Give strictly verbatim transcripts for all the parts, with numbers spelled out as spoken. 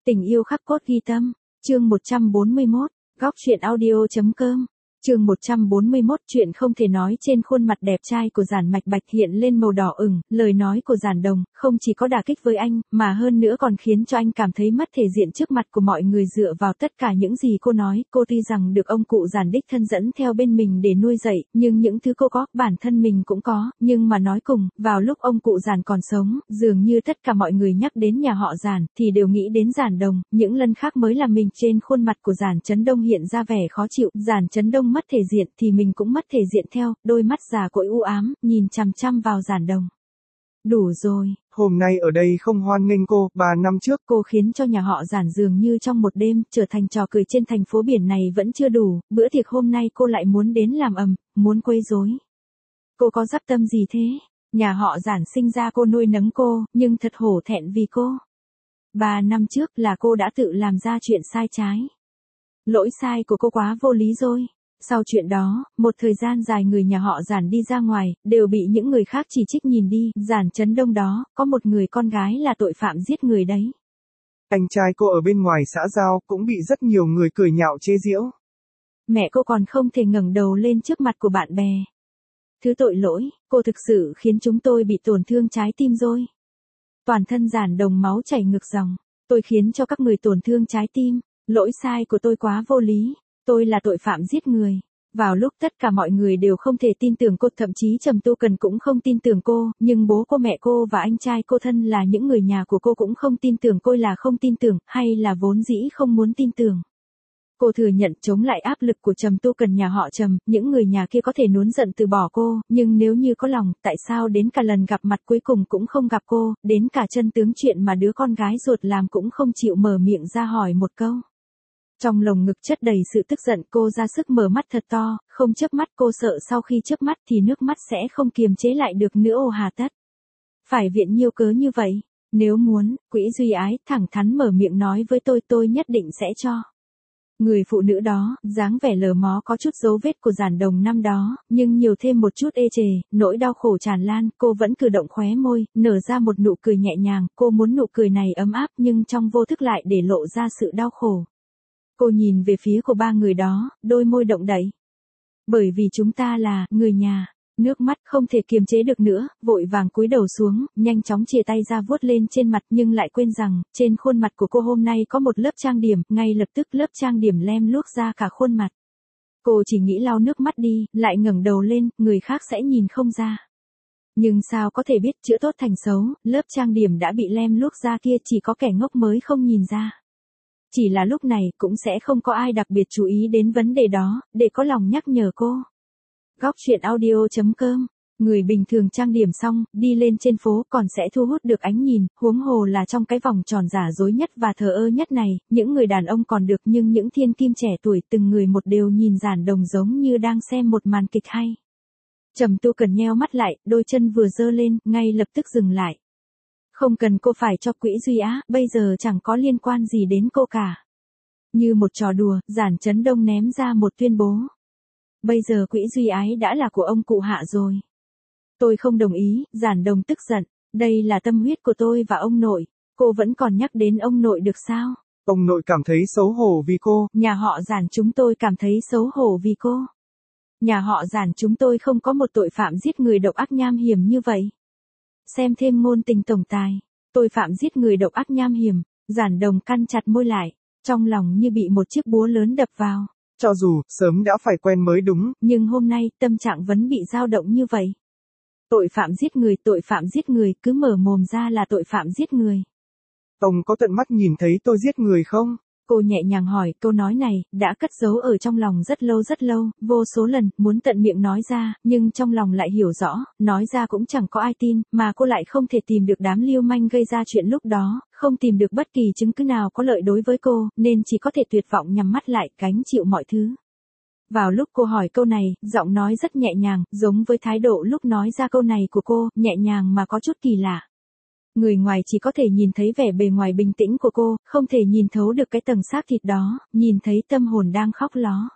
Tình yêu khắc cốt ghi tâm, chương một trăm bốn mươi mốt, góc truyện audio.com. Chương một trăm bốn mươi mốt, chuyện không thể nói. Trên khuôn mặt đẹp trai của Giản Mạch Bạch hiện lên màu đỏ ửng, lời nói của Giản Đồng không chỉ có đả kích với anh, mà hơn nữa còn khiến cho anh cảm thấy mất thể diện trước mặt của mọi người. Dựa vào tất cả những gì cô nói, cô tuy rằng được ông cụ Giản đích thân dẫn theo bên mình để nuôi dạy, nhưng những thứ cô có, bản thân mình cũng có, nhưng mà nói cùng, vào lúc ông cụ Giản còn sống, dường như tất cả mọi người nhắc đến nhà họ Giản thì đều nghĩ đến Giản Đồng, những lần khác mới là mình. Trên khuôn mặt của Giản Chấn Đông hiện ra vẻ khó chịu. Giản Chấn Đông mất thể diện thì mình cũng mất thể diện theo, đôi mắt già cỗi u ám, nhìn chằm chằm vào Giản Đồng. Đủ rồi. Hôm nay ở đây không hoan nghênh cô, ba năm trước cô khiến cho nhà họ Giản dường như trong một đêm trở thành trò cười trên thành phố biển này vẫn chưa đủ, bữa tiệc hôm nay cô lại muốn đến làm ầm, muốn quấy rối. Cô có dắp tâm gì thế? Nhà họ Giản sinh ra cô, nuôi nấng cô, nhưng thật hổ thẹn vì cô. Ba năm trước là cô đã tự làm ra chuyện sai trái. Lỗi sai của cô quá vô lý rồi. Sau chuyện đó, một thời gian dài người nhà họ Giản đi ra ngoài, đều bị những người khác chỉ trích nhìn đi. Giản Chấn Đông đó, có một người con gái là tội phạm giết người đấy. Anh trai cô ở bên ngoài xã giao cũng bị rất nhiều người cười nhạo chế giễu. Mẹ cô còn không thể ngẩng đầu lên trước mặt của bạn bè. Thứ tội lỗi, cô thực sự khiến chúng tôi bị tổn thương trái tim rồi. Toàn thân Giản Đồng máu chảy ngược dòng. Tôi khiến cho các người tổn thương trái tim. Lỗi sai của tôi quá vô lý. Tôi là tội phạm giết người. Vào lúc tất cả mọi người đều không thể tin tưởng cô, thậm chí Trầm Tu Cần cũng không tin tưởng cô, nhưng bố cô, mẹ cô và anh trai cô, thân là những người nhà của cô, cũng không tin tưởng cô. Là không tin tưởng, hay là vốn dĩ không muốn tin tưởng? Cô thừa nhận chống lại áp lực của Trầm Tu Cần, nhà họ Trầm, những người nhà kia có thể nuốt giận từ bỏ cô, nhưng nếu như có lòng, tại sao đến cả lần gặp mặt cuối cùng cũng không gặp cô, đến cả chân tướng chuyện mà đứa con gái ruột làm cũng không chịu mở miệng ra hỏi một câu? Trong lồng ngực chất đầy sự tức giận, cô ra sức mở mắt thật to, không chớp mắt. Cô sợ sau khi chớp mắt thì nước mắt sẽ không kiềm chế lại được nữa. Ồ hà tất phải viện nhiều cớ như vậy? Nếu muốn, Quỹ Duy Ái thẳng thắn mở miệng nói với tôi, tôi nhất định sẽ cho. Người phụ nữ đó, dáng vẻ lờ mó có chút dấu vết của Giản Đồng năm đó, nhưng nhiều thêm một chút ê chề, nỗi đau khổ tràn lan. Cô vẫn cử động khóe môi, nở ra một nụ cười nhẹ nhàng. Cô muốn nụ cười này ấm áp, nhưng trong vô thức lại để lộ ra sự đau khổ. Cô nhìn về phía của ba người đó, đôi môi động đậy. Bởi vì chúng ta là người nhà. Nước mắt không thể kiềm chế được nữa, vội vàng cúi đầu xuống, nhanh chóng chìa tay ra vuốt lên trên mặt, nhưng lại quên rằng, trên khuôn mặt của cô hôm nay có một lớp trang điểm, ngay lập tức lớp trang điểm lem luốc ra cả khuôn mặt. Cô chỉ nghĩ lau nước mắt đi, lại ngẩng đầu lên, người khác sẽ nhìn không ra. Nhưng sao có thể biết chữa tốt thành xấu, lớp trang điểm đã bị lem luốc ra kia chỉ có kẻ ngốc mới không nhìn ra. Chỉ là lúc này cũng sẽ không có ai đặc biệt chú ý đến vấn đề đó, để có lòng nhắc nhở cô. Góc truyện audio.com. Người bình thường trang điểm xong, đi lên trên phố còn sẽ thu hút được ánh nhìn, huống hồ là trong cái vòng tròn giả dối nhất và thờ ơ nhất này, những người đàn ông còn được, nhưng những thiên kim trẻ tuổi từng người một đều nhìn Giản Đồng giống như đang xem một màn kịch hay. Trầm Tu Cần nheo mắt lại, đôi chân vừa giơ lên, ngay lập tức dừng lại. Không cần cô phải cho Quỹ Duy Á, bây giờ chẳng có liên quan gì đến cô cả. Như một trò đùa, Giản Chấn Đông ném ra một tuyên bố. Bây giờ Quỹ Duy Ái đã là của ông cụ Hạ rồi. Tôi không đồng ý. Giản Đồng tức giận. Đây là tâm huyết của tôi và ông nội. Cô vẫn còn nhắc đến ông nội được sao? Ông nội cảm thấy xấu hổ vì cô. Nhà họ Giản chúng tôi cảm thấy xấu hổ vì cô. Nhà họ Giản chúng tôi không có một tội phạm giết người độc ác nham hiểm như vậy. Xem thêm ngôn tình tổng tài. Tội phạm giết người độc ác nham hiểm. Giản Đồng cắn chặt môi lại, trong lòng như bị một chiếc búa lớn đập vào. Cho dù, sớm đã phải quen mới đúng. Nhưng hôm nay, tâm trạng vẫn bị dao động như vậy. Tội phạm giết người, tội phạm giết người, cứ mở mồm ra là tội phạm giết người. Ông có tận mắt nhìn thấy tôi giết người không? Cô nhẹ nhàng hỏi, câu nói này, đã cất giấu ở trong lòng rất lâu rất lâu, vô số lần, muốn tận miệng nói ra, nhưng trong lòng lại hiểu rõ, nói ra cũng chẳng có ai tin, mà cô lại không thể tìm được đám lưu manh gây ra chuyện lúc đó, không tìm được bất kỳ chứng cứ nào có lợi đối với cô, nên chỉ có thể tuyệt vọng nhắm mắt lại, gánh chịu mọi thứ. Vào lúc cô hỏi câu này, giọng nói rất nhẹ nhàng, giống với thái độ lúc nói ra câu này của cô, nhẹ nhàng mà có chút kỳ lạ. Người ngoài chỉ có thể nhìn thấy vẻ bề ngoài bình tĩnh của cô, không thể nhìn thấu được cái tầng xác thịt đó, nhìn thấy tâm hồn đang khóc ló.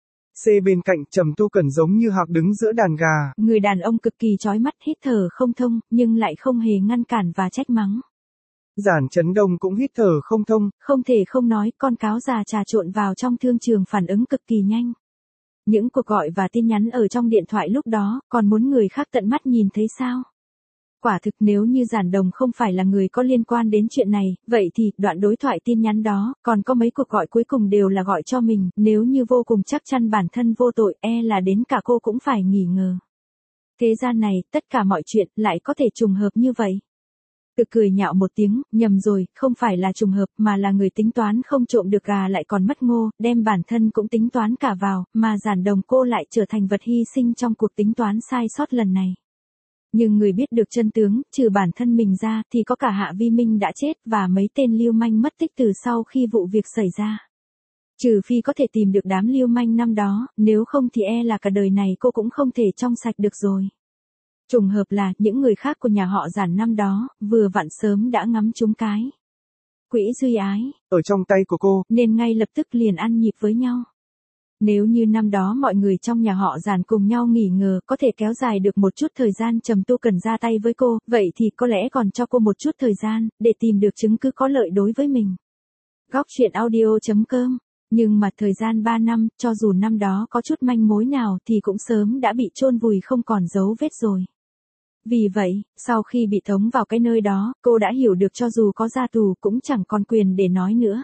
C bên cạnh Trầm Tu Cần giống như hạc đứng giữa đàn gà. Người đàn ông cực kỳ chói mắt, hít thở không thông, nhưng lại không hề ngăn cản và trách mắng. Giản Chấn Đông cũng hít thở không thông. Không thể không nói, con cáo già trà trộn vào trong thương trường phản ứng cực kỳ nhanh. Những cuộc gọi và tin nhắn ở trong điện thoại lúc đó, còn muốn người khác tận mắt nhìn thấy sao? Quả thực nếu như Giản Đồng không phải là người có liên quan đến chuyện này, vậy thì đoạn đối thoại tin nhắn đó, còn có mấy cuộc gọi cuối cùng đều là gọi cho mình, nếu như vô cùng chắc chắn bản thân vô tội, e là đến cả cô cũng phải nghỉ ngờ. Thế gian này, tất cả mọi chuyện lại có thể trùng hợp như vậy. Tự cười nhạo một tiếng, nhầm rồi, không phải là trùng hợp mà là người tính toán không trộm được gà lại còn mất ngô, đem bản thân cũng tính toán cả vào, mà Giản Đồng cô lại trở thành vật hy sinh trong cuộc tính toán sai sót lần này. Nhưng người biết được chân tướng, trừ bản thân mình ra thì có cả Hạ Vi Minh đã chết và mấy tên lưu manh mất tích từ sau khi vụ việc xảy ra. Trừ phi có thể tìm được đám lưu manh năm đó, nếu không thì e là cả đời này cô cũng không thể trong sạch được rồi. Trùng hợp là những người khác của nhà họ Giản năm đó, vừa vặn sớm đã ngắm trúng cái quỹ Duy Ái ở trong tay của cô, nên ngay lập tức liền ăn nhịp với nhau. Nếu như năm đó mọi người trong nhà họ Giản cùng nhau nghỉ ngờ có thể kéo dài được một chút thời gian Trầm Tu Cần ra tay với cô, vậy thì có lẽ còn cho cô một chút thời gian, để tìm được chứng cứ có lợi đối với mình. Góc truyện audio chấm com. Nhưng mà thời gian ba năm, cho dù năm đó có chút manh mối nào thì cũng sớm đã bị chôn vùi không còn dấu vết rồi. Vì vậy, sau khi bị tống vào cái nơi đó, cô đã hiểu được cho dù có ra tù cũng chẳng còn quyền để nói nữa.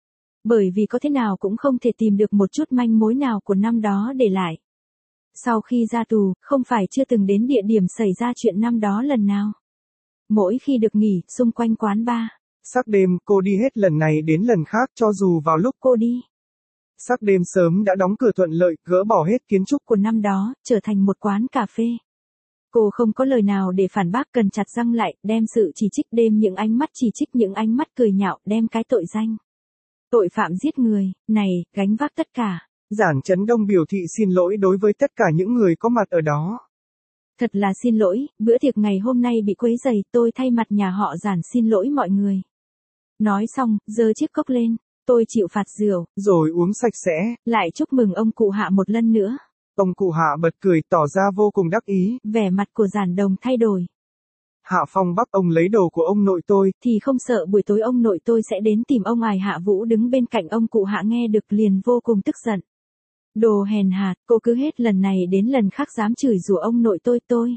Bởi vì có thế nào cũng không thể tìm được một chút manh mối nào của năm đó để lại. Sau khi ra tù, không phải chưa từng đến địa điểm xảy ra chuyện năm đó lần nào. Mỗi khi được nghỉ, xung quanh quán bar. Sắc đêm, cô đi hết lần này đến lần khác cho dù vào lúc cô đi. Sắc đêm sớm đã đóng cửa thuận lợi, gỡ bỏ hết kiến trúc của năm đó, trở thành một quán cà phê. Cô không có lời nào để phản bác, cần chặt răng lại, đem sự chỉ trích đêm những ánh mắt chỉ trích những ánh mắt cười nhạo, đem cái tội danh tội phạm giết người, này, gánh vác tất cả. Giản Chấn Đông biểu thị xin lỗi đối với tất cả những người có mặt ở đó. Thật là xin lỗi, bữa tiệc ngày hôm nay bị quấy rầy, tôi thay mặt nhà họ Giản xin lỗi mọi người. Nói xong, giơ chiếc cốc lên, tôi chịu phạt rượu. Rồi uống sạch sẽ. Lại chúc mừng ông cụ Hạ một lần nữa. Ông cụ Hạ bật cười tỏ ra vô cùng đắc ý. Vẻ mặt của Giản Đồng thay đổi. Hạ Phong Bắc, ông lấy đồ của ông nội tôi. Thì không sợ buổi tối ông nội tôi sẽ đến tìm ông ài. Hạ Vũ đứng bên cạnh ông cụ Hạ nghe được liền vô cùng tức giận. Đồ hèn hạ, cô cứ hết lần này đến lần khác dám chửi rủa ông nội tôi tôi.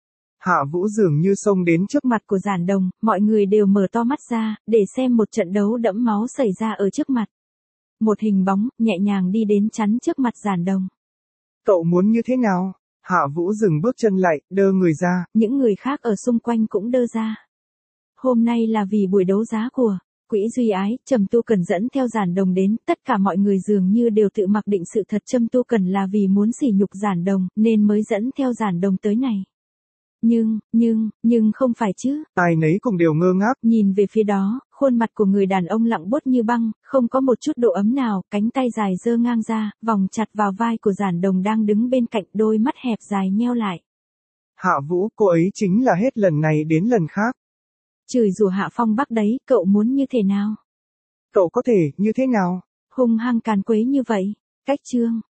Hạ Vũ dường như xông đến trước mặt của Giản Đồng, mọi người đều mở to mắt ra, để xem một trận đấu đẫm máu xảy ra ở trước mặt. Một hình bóng, nhẹ nhàng đi đến chắn trước mặt Giản Đồng. Cậu muốn như thế nào? Hạ Vũ dừng bước chân lại, đơ người ra. Những người khác ở xung quanh cũng đơ ra. Hôm nay là vì buổi đấu giá của Quỹ Duy Ái, Trầm Tu Cần dẫn theo Giản Đồng đến, tất cả mọi người dường như đều tự mặc định sự thật Trầm Tu Cần là vì muốn sỉ nhục Giản Đồng, nên mới dẫn theo Giản Đồng tới này. Nhưng, nhưng, nhưng không phải chứ. Ai nấy cùng đều ngơ ngác. Nhìn về phía đó, khuôn mặt của người đàn ông lặng buốt như băng, không có một chút độ ấm nào, cánh tay dài giơ ngang ra, vòng chặt vào vai của Giản Đồng đang đứng bên cạnh, đôi mắt hẹp dài nheo lại. Hạ Vũ, cô ấy chính là hết lần này đến lần khác. Chửi rủa Hạ Phong Bắc đấy, cậu muốn như thế nào? Cậu có thể, như thế nào? Hung hăng càn quấy như vậy. Cách chương.